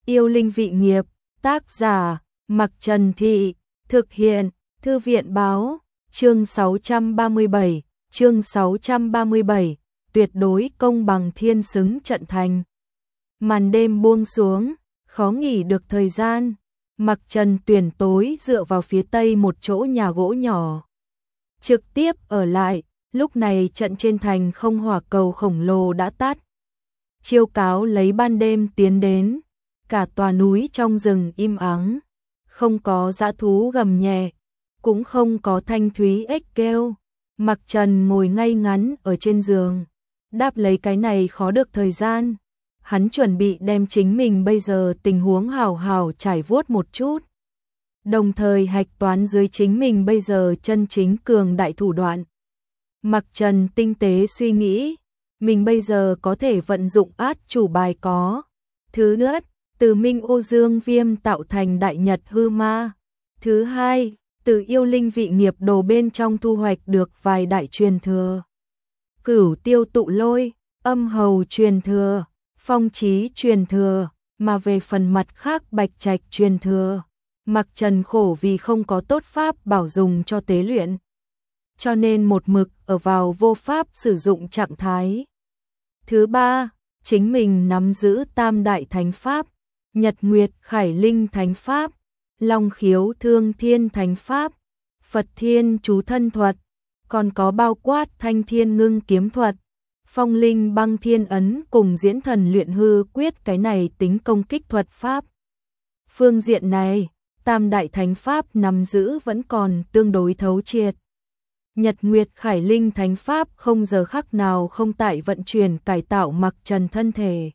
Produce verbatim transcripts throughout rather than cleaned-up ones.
Yêu linh vị nghiệp, tác giả, Mặc Trần Thị, thực hiện, Thư viện báo, chương sáu trăm ba mươi bảy, chương sáu trăm ba mươi bảy, tuyệt đối công bằng thiên xứng trận thành. Màn đêm buông xuống, khó nghỉ được thời gian, Mặc Trần tuyển tối dựa vào phía tây một chỗ nhà gỗ nhỏ. Trực tiếp ở lại, lúc này trận trên thành không hỏa cầu khổng lồ đã tắt. Chiêu cáo lấy ban đêm tiến đến, cả tòa núi trong rừng im ắng, không có dã thú gầm nhẹ, cũng không có thanh thúy ếch kêu. Mặc Trần ngồi ngay ngắn ở trên giường, đáp lấy cái này khó được thời gian. Hắn chuẩn bị đem chính mình bây giờ tình huống hào hào trải vuốt một chút, đồng thời hạch toán dưới chính mình bây giờ chân chính cường đại thủ đoạn. Mặc Trần tinh tế suy nghĩ, mình bây giờ có thể vận dụng át chủ bài có. Thứ nhất, từ Minh Ô Dương Viêm tạo thành Đại Nhật Hư Ma. Thứ hai, từ yêu linh vị nghiệp đồ bên trong thu hoạch được vài đại truyền thừa. Cửu Tiêu Tụ Lôi, Âm Hầu truyền thừa, Phong Chí truyền thừa, mà về phần mặt khác Bạch Trạch truyền thừa, Mặc Trần khổ vì không có tốt pháp bảo dùng cho tế luyện, cho nên một mực ở vào vô pháp sử dụng trạng thái. Thứ ba, chính mình nắm giữ Tam Đại Thánh Pháp, Nhật Nguyệt Khải Linh Thánh Pháp, Long Khiếu Thương Thiên Thánh Pháp, Phật Thiên Chú Thân Thuật, còn có bao quát Thanh Thiên Ngưng Kiếm Thuật, Phong Linh Băng Thiên Ấn cùng Diễn Thần Luyện Hư Quyết, cái này tính công kích thuật pháp. Phương diện này, Tam Đại Thánh Pháp nắm giữ vẫn còn tương đối thấu triệt. Nhật Nguyệt Khải Linh Thánh Pháp không giờ khắc nào không tại vận chuyển cải tạo Mặc Trần thân thể.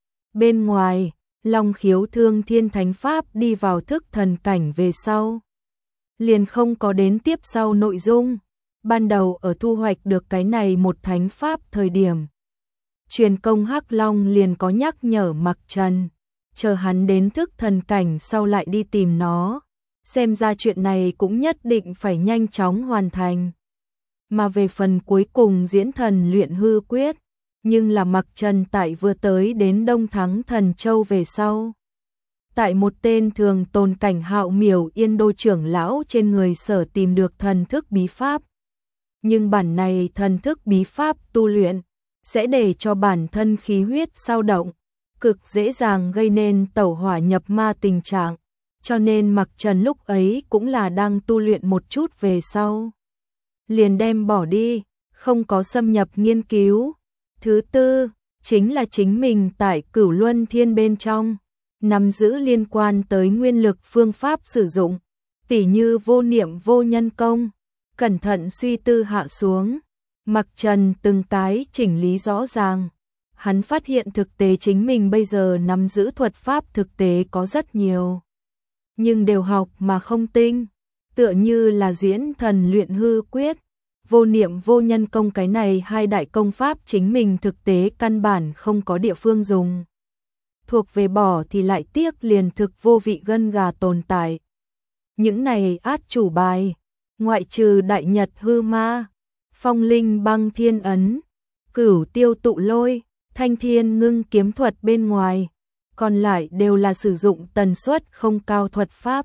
Bên ngoài, Long Khiếu Thương Thiên Thánh Pháp đi vào thức thần cảnh về sau, liền không có đến tiếp sau nội dung. Ban đầu ở thu hoạch được cái này một thánh pháp thời điểm, truyền công Hắc Long liền có nhắc nhở Mặc Trần, chờ hắn đến thức thần cảnh sau lại đi tìm nó, xem ra chuyện này cũng nhất định phải nhanh chóng hoàn thành. Mà về phần cuối cùng Diễn Thần Luyện Hư Quyết, nhưng là Mặc Trần tại vừa tới đến Đông Thắng Thần Châu về sau, tại một tên thường tồn cảnh Hạo Miểu Yên Đô trưởng lão trên người sở tìm được thần thức bí pháp. Nhưng bản này thần thức bí pháp tu luyện sẽ để cho bản thân khí huyết dao động, cực dễ dàng gây nên tẩu hỏa nhập ma tình trạng, cho nên Mặc Trần lúc ấy cũng là đang tu luyện một chút về sau, liền đem bỏ đi, không có xâm nhập nghiên cứu. Thứ tư, chính là chính mình tại Cửu Luân Thiên bên trong, nắm giữ liên quan tới nguyên lực phương pháp sử dụng, tỉ như vô niệm vô nhân công, cẩn thận suy tư hạ xuống. Mặc Trần từng cái chỉnh lý rõ ràng, hắn phát hiện thực tế chính mình bây giờ nắm giữ thuật pháp thực tế có rất nhiều, nhưng đều học mà không tinh, tựa như là Diễn Thần Luyện Hư Quyết, vô niệm vô nhân công, cái này hai đại công pháp chính mình thực tế căn bản không có địa phương dùng. Thuộc về bỏ thì lại tiếc liền thực vô vị gân gà tồn tại. Những này át chủ bài, ngoại trừ Đại Nhật Hư Ma, Phong Linh Băng Thiên Ấn, Cửu Tiêu Tụ Lôi, Thanh Thiên Ngưng Kiếm Thuật bên ngoài, còn lại đều là sử dụng tần suất không cao thuật pháp.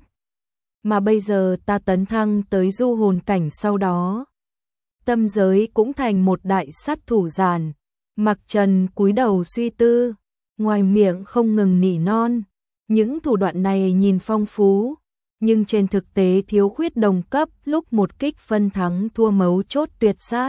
Mà bây giờ ta tấn thăng tới du hồn cảnh sau đó, tâm giới cũng thành một đại sát thủ giàn. Mặc Trần cúi đầu suy tư, ngoài miệng không ngừng nỉ non, những thủ đoạn này nhìn phong phú, nhưng trên thực tế thiếu khuyết đồng cấp lúc một kích phân thắng thua mấu chốt tuyệt sát.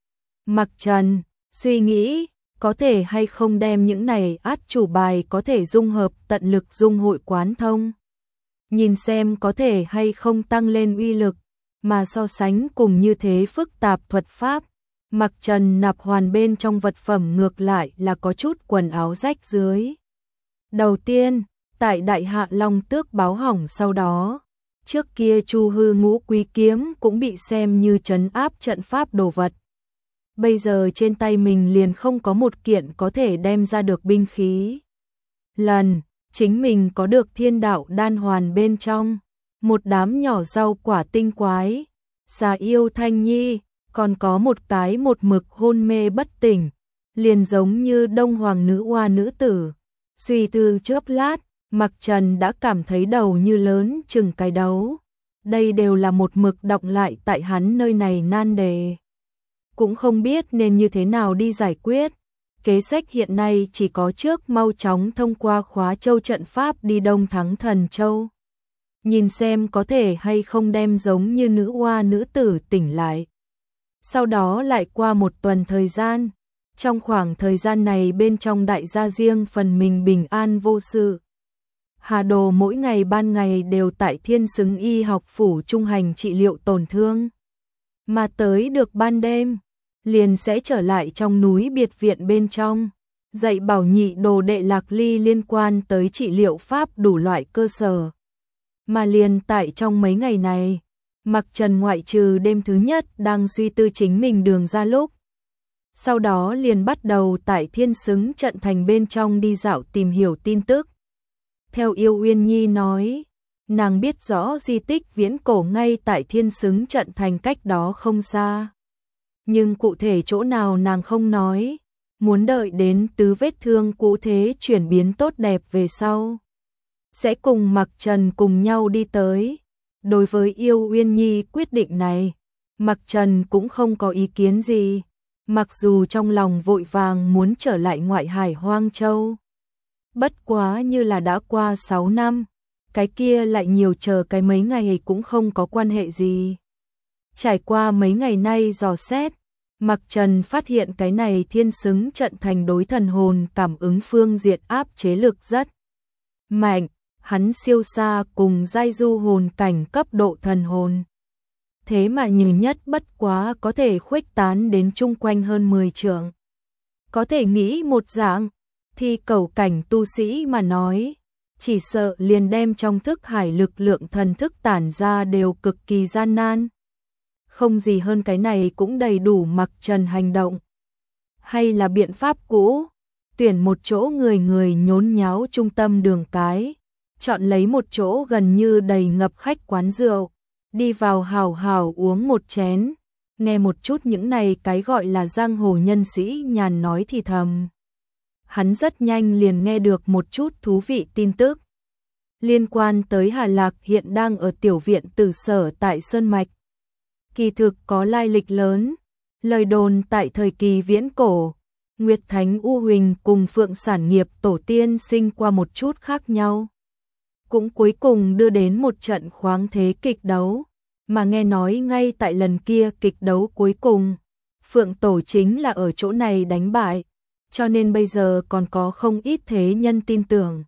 Mặc Trần suy nghĩ, có thể hay không đem những này át chủ bài có thể dung hợp tận lực dung hội quán thông, nhìn xem có thể hay không tăng lên uy lực. Mà so sánh cùng như thế phức tạp thuật pháp, Mặc Trần nạp hoàn bên trong vật phẩm ngược lại là có chút quần áo rách dưới. Đầu tiên, tại Đại Hạ Long Tước báo hỏng sau đó, trước kia Chu Hư Ngũ Quý Kiếm cũng bị xem như trấn áp trận pháp đồ vật. Bây giờ trên tay mình liền không có một kiện có thể đem ra được binh khí. Lần, chính mình có được Thiên Đạo Đan hoàn bên trong một đám nhỏ rau quả tinh quái, xà yêu Thanh Nhi, còn có một cái một mực hôn mê bất tỉnh, liền giống như Đông Hoàng nữ oa nữ tử. Suy tư chớp lát, Mặc Trần đã cảm thấy đầu như lớn chừng cái đấu. Đây đều là một mực đọng lại tại hắn nơi này nan đề. Cũng không biết nên như thế nào đi giải quyết. Kế sách hiện nay chỉ có trước mau chóng thông qua Khóa Châu trận pháp đi Đông thắng Thần Châu. Nhìn xem có thể hay không đem giống như nữ oa nữ tử tỉnh lại. Sau đó lại qua một tuần thời gian. Trong khoảng thời gian này bên trong đại gia riêng phần mình bình an vô sự. Hà Đồ mỗi ngày ban ngày đều tại Thiên Xứng Y học phủ trung hành trị liệu tổn thương. Mà tới được ban đêm, liền sẽ trở lại trong núi biệt viện bên trong, dạy bảo nhị đồ đệ Lạc Ly liên quan tới trị liệu pháp đủ loại cơ sở. Mà liền tại trong mấy ngày này, Mặc Trần ngoại trừ đêm thứ nhất đang suy tư chính mình đường ra lúc. Sau đó liền bắt đầu tại Thiên Xứng trận thành bên trong đi dạo tìm hiểu tin tức. Theo Yêu Uyên Nhi nói, nàng biết rõ di tích viễn cổ ngay tại Thiên Xứng trận thành cách đó không xa. Nhưng cụ thể chỗ nào nàng không nói, muốn đợi đến tứ vết thương cũ thế chuyển biến tốt đẹp về sau. Sẽ cùng Mặc Trần cùng nhau đi tới. Đối với Yêu Uyên Nhi quyết định này, Mặc Trần cũng không có ý kiến gì, mặc dù trong lòng vội vàng muốn trở lại ngoại hải Hoang Châu. Bất quá như là đã qua sáu năm, cái kia lại nhiều chờ cái mấy ngày cũng không có quan hệ gì. Trải qua mấy ngày nay dò xét, Mặc Trần phát hiện cái này Thiên Xứng trận thành đối thần hồn cảm ứng phương diện áp chế lực rất mạnh, hắn siêu xa cùng giai du hồn cảnh cấp độ thần hồn. Thế mà như nhất bất quá có thể khuếch tán đến chung quanh hơn mười trượng. Có thể nghĩ một dạng, thì cầu cảnh tu sĩ mà nói, chỉ sợ liền đem trong thức hải lực lượng thần thức tản ra đều cực kỳ gian nan. Không gì hơn cái này cũng đầy đủ Mặc Trần hành động. Hay là biện pháp cũ, tuyển một chỗ người người nhốn nháo trung tâm đường cái, chọn lấy một chỗ gần như đầy ngập khách quán rượu, đi vào hào hào uống một chén, nghe một chút những này cái gọi là giang hồ nhân sĩ nhàn nói thì thầm. Hắn rất nhanh liền nghe được một chút thú vị tin tức liên quan tới Hà Lạc hiện đang ở tiểu viện Tử Sở tại Sơn Mạch. Kỳ thực có lai lịch lớn, lời đồn tại thời kỳ viễn cổ, Nguyệt Thánh U Huỳnh cùng Phượng Sản Nghiệp tổ tiên sinh qua một chút khác nhau. Cũng cuối cùng đưa đến một trận khoáng thế kịch đấu, mà nghe nói ngay tại lần kia kịch đấu cuối cùng, Phượng Tổ chính là ở chỗ này đánh bại, cho nên bây giờ còn có không ít thế nhân tin tưởng.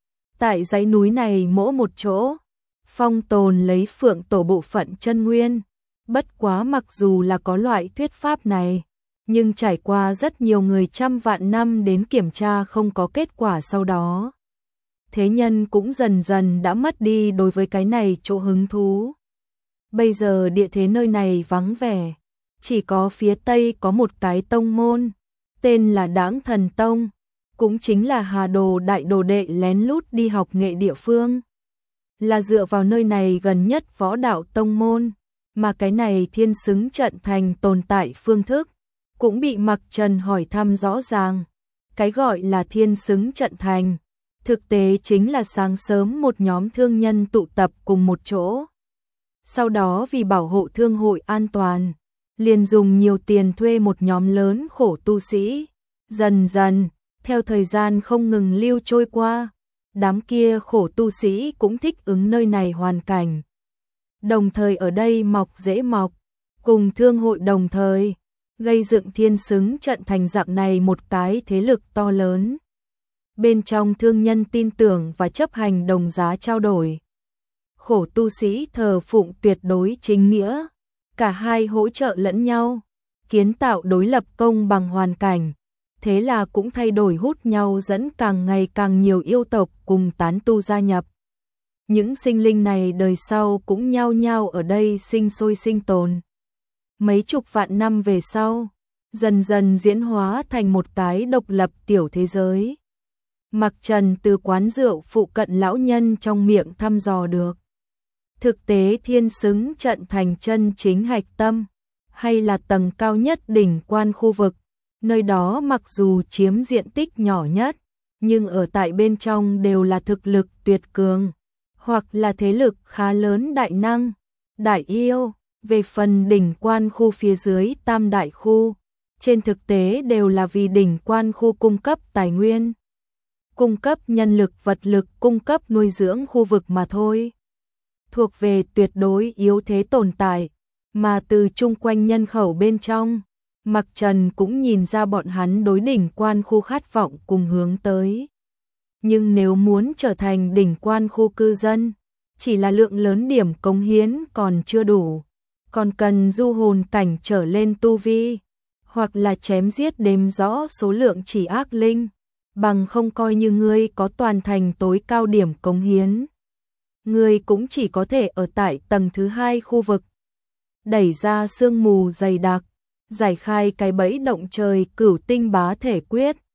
Tại dãy núi này mỗi một chỗ, phong tồn lấy Phượng Tổ bộ phận chân nguyên, bất quá mặc dù là có loại thuyết pháp này, nhưng trải qua rất nhiều người trăm vạn năm đến kiểm tra không có kết quả sau đó. Thế nhân cũng dần dần đã mất đi đối với cái này chỗ hứng thú. Bây giờ địa thế nơi này vắng vẻ, chỉ có phía tây có một cái tông môn, tên là Đãng Thần Tông, cũng chính là Hà Đồ đại đồ đệ lén lút đi học nghệ địa phương. Là dựa vào nơi này gần nhất võ đạo tông môn, mà cái này Thiên Xứng trận thành tồn tại phương thức, cũng bị Mặc Trần hỏi thăm rõ ràng. Cái gọi là Thiên Xứng trận thành, thực tế chính là sáng sớm một nhóm thương nhân tụ tập cùng một chỗ. Sau đó vì bảo hộ thương hội an toàn, liền dùng nhiều tiền thuê một nhóm lớn khổ tu sĩ. Dần dần, theo thời gian không ngừng lưu trôi qua, đám kia khổ tu sĩ cũng thích ứng nơi này hoàn cảnh. Đồng thời ở đây mọc dễ mọc, cùng thương hội đồng thời, gây dựng Thiên Xứng trận thành dạng này một cái thế lực to lớn. Bên trong thương nhân tin tưởng và chấp hành đồng giá trao đổi. Khổ tu sĩ thờ phụng tuyệt đối chính nghĩa, cả hai hỗ trợ lẫn nhau, kiến tạo đối lập công bằng hoàn cảnh, thế là cũng thay đổi hút nhau dẫn càng ngày càng nhiều yêu tộc cùng tán tu gia nhập. Những sinh linh này đời sau cũng nhao nhao ở đây sinh sôi sinh tồn. Mấy chục vạn năm về sau, dần dần diễn hóa thành một cái độc lập tiểu thế giới. Mặc Trần từ quán rượu phụ cận lão nhân trong miệng thăm dò được. Thực tế Thiên Xứng trận thành chân chính hạch tâm, hay là tầng cao nhất đỉnh quan khu vực, nơi đó mặc dù chiếm diện tích nhỏ nhất, nhưng ở tại bên trong đều là thực lực tuyệt cường, hoặc là thế lực khá lớn đại năng, đại yêu. Về phần đỉnh quan khu phía dưới tam đại khu, trên thực tế đều là vì đỉnh quan khu cung cấp tài nguyên, cung cấp nhân lực vật lực, cung cấp nuôi dưỡng khu vực mà thôi. Thuộc về tuyệt đối yếu thế tồn tại, mà từ chung quanh nhân khẩu bên trong, Mặc Trần cũng nhìn ra bọn hắn đối đỉnh quan khu khát vọng cùng hướng tới. Nhưng nếu muốn trở thành đỉnh quan khu cư dân, chỉ là lượng lớn điểm cống hiến còn chưa đủ, còn cần du hồn cảnh trở lên tu vi, hoặc là chém giết đếm rõ số lượng chỉ ác linh, bằng không coi như ngươi có toàn thành tối cao điểm cống hiến, ngươi cũng chỉ có thể ở tại tầng thứ hai khu vực. Đẩy ra sương mù dày đặc, giải khai cái bẫy động trời cửu tinh bá thể quyết,